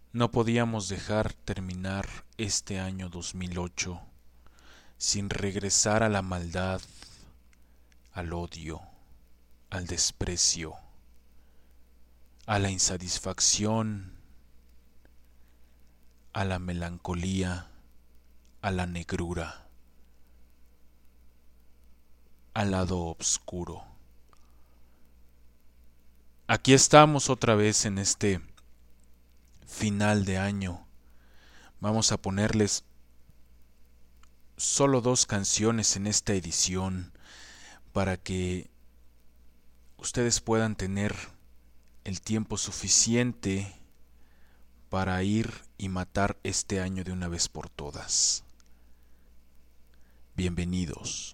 No podíamos dejar terminar este año 2008 sin regresar a la maldad, al odio, al desprecio, a la insatisfacción, a la melancolía, a la negrura, al lado oscuro. Aquí estamos otra vez en este final de año. Vamos a ponerles solo 2 canciones en esta edición para que ustedes puedan tener el tiempo suficiente para ir y matar este año de una vez por todas. Bienvenidos.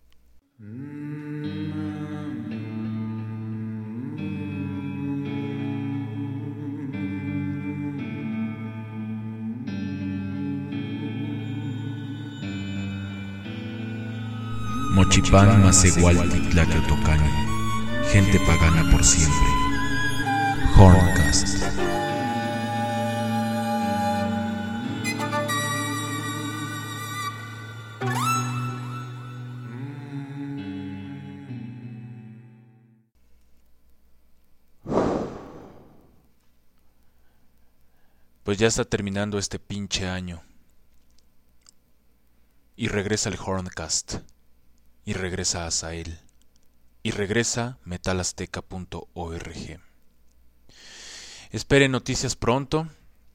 Mochipán Masehualti Tlaqueotocani, gente pagana por siempre. Horncast. Pues ya está terminando este pinche año. Y regresa el Horncast. Y regresa Azael. Y regresa metalazteca.org. Esperen noticias pronto.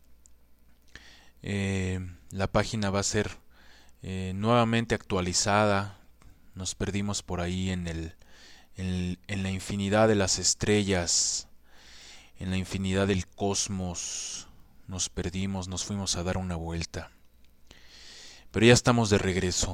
La página va a ser nuevamente actualizada. Nos perdimos por ahí en la infinidad de las estrellas, en la infinidad del cosmos. Nos perdimos, nos fuimos a dar una vuelta. Pero ya estamos de regreso.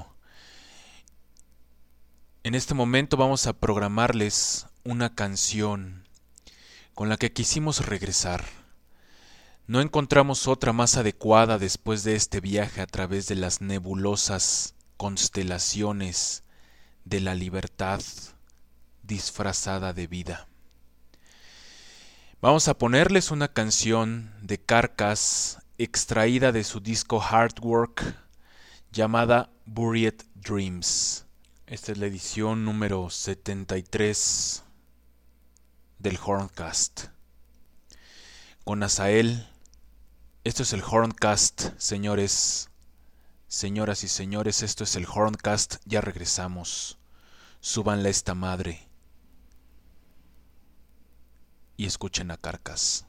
En este momento vamos a programarles una canción con la que quisimos regresar. No encontramos otra más adecuada después de este viaje a través de las nebulosas constelaciones de la libertad disfrazada de vida. Vamos a ponerles una canción de Carcass extraída de su disco Hard Work llamada Buried Dreams. Esta es la edición número 73 del Horncast. Con Azael, esto es el Horncast, señores, señoras y señores, esto es el Horncast, ya regresamos. Súbanle a esta madre y escuchen a Carcass.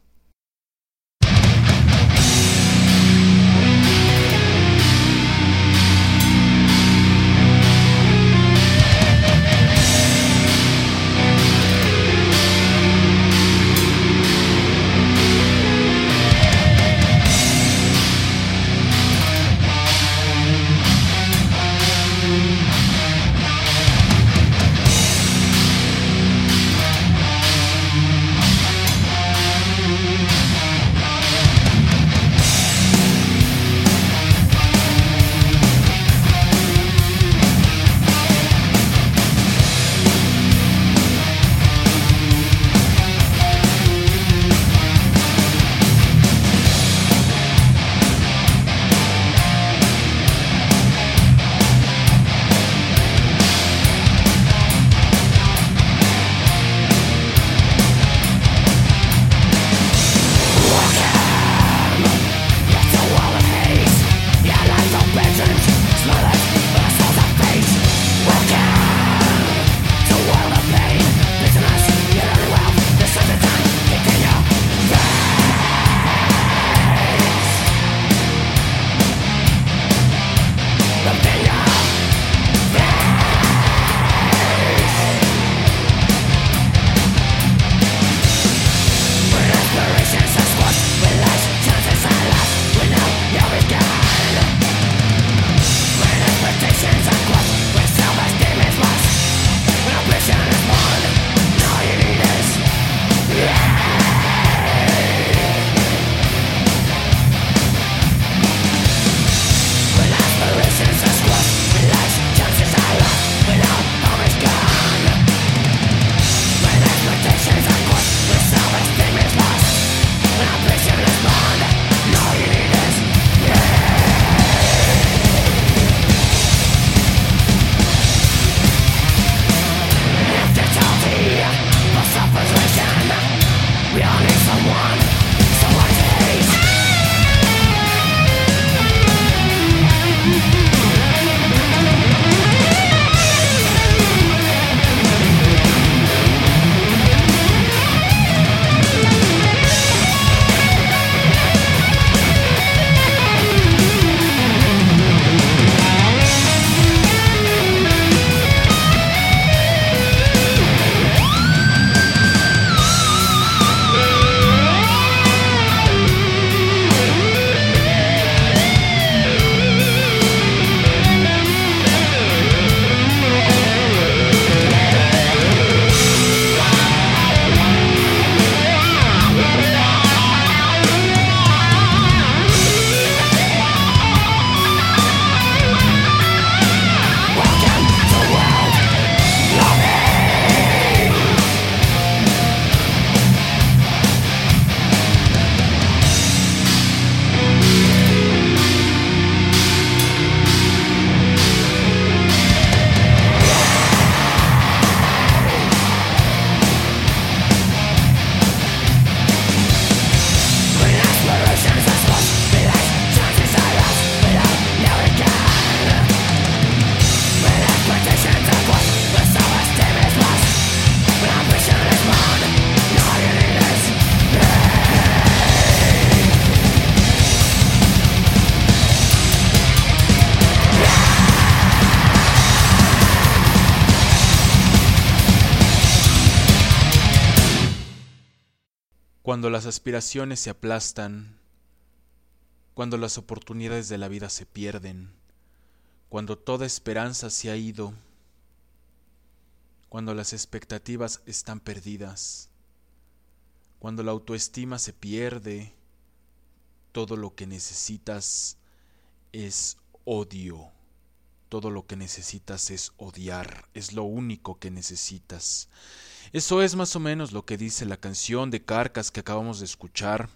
Cuando las aspiraciones se aplastan, cuando las oportunidades de la vida se pierden, cuando toda esperanza se ha ido, cuando las expectativas están perdidas, cuando la autoestima se pierde, todo lo que necesitas es odio. Todo lo que necesitas es odiar, es lo único que necesitas. Eso es más o menos lo que dice la canción de Carcass que acabamos de escuchar.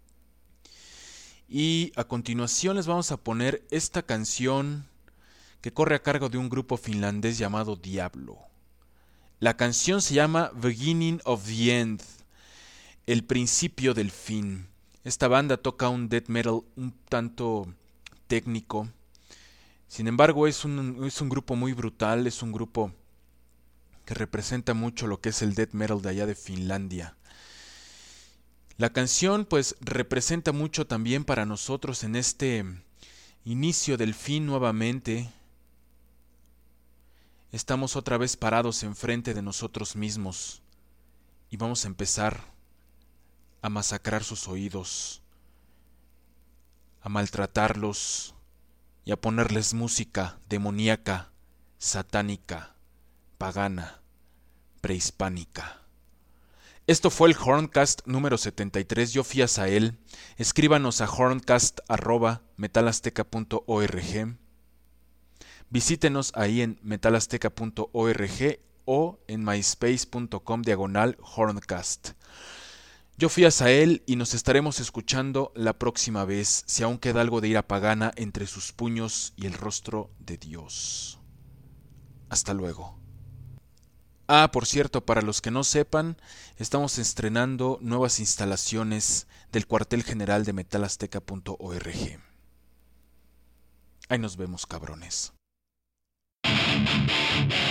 Y a continuación les vamos a poner esta canción que corre a cargo de un grupo finlandés llamado Diablo. La canción se llama Beginning of the End, el principio del fin. Esta banda toca un death metal un tanto técnico. Sin embargo, es un grupo muy brutal, es un grupo que representa mucho lo que es el death metal de allá de Finlandia. La canción pues representa mucho también para nosotros en este inicio del fin nuevamente. Estamos otra vez parados enfrente de nosotros mismos y vamos a empezar a masacrar sus oídos, a maltratarlos y a ponerles música demoníaca, satánica, pagana, prehispánica. Esto fue el Horncast número 73. Yo fui Asael. Escríbanos a horncast@metalazteca.org. Visítenos ahí en metalazteca.org o en myspace.com/Horncast. Yo fui Asael y nos estaremos escuchando la próxima vez, si aún queda algo de ira pagana entre sus puños y el rostro de Dios. Hasta luego. Por cierto, para los que no sepan, estamos estrenando nuevas instalaciones del cuartel general de metalazteca.org. Ahí nos vemos, cabrones.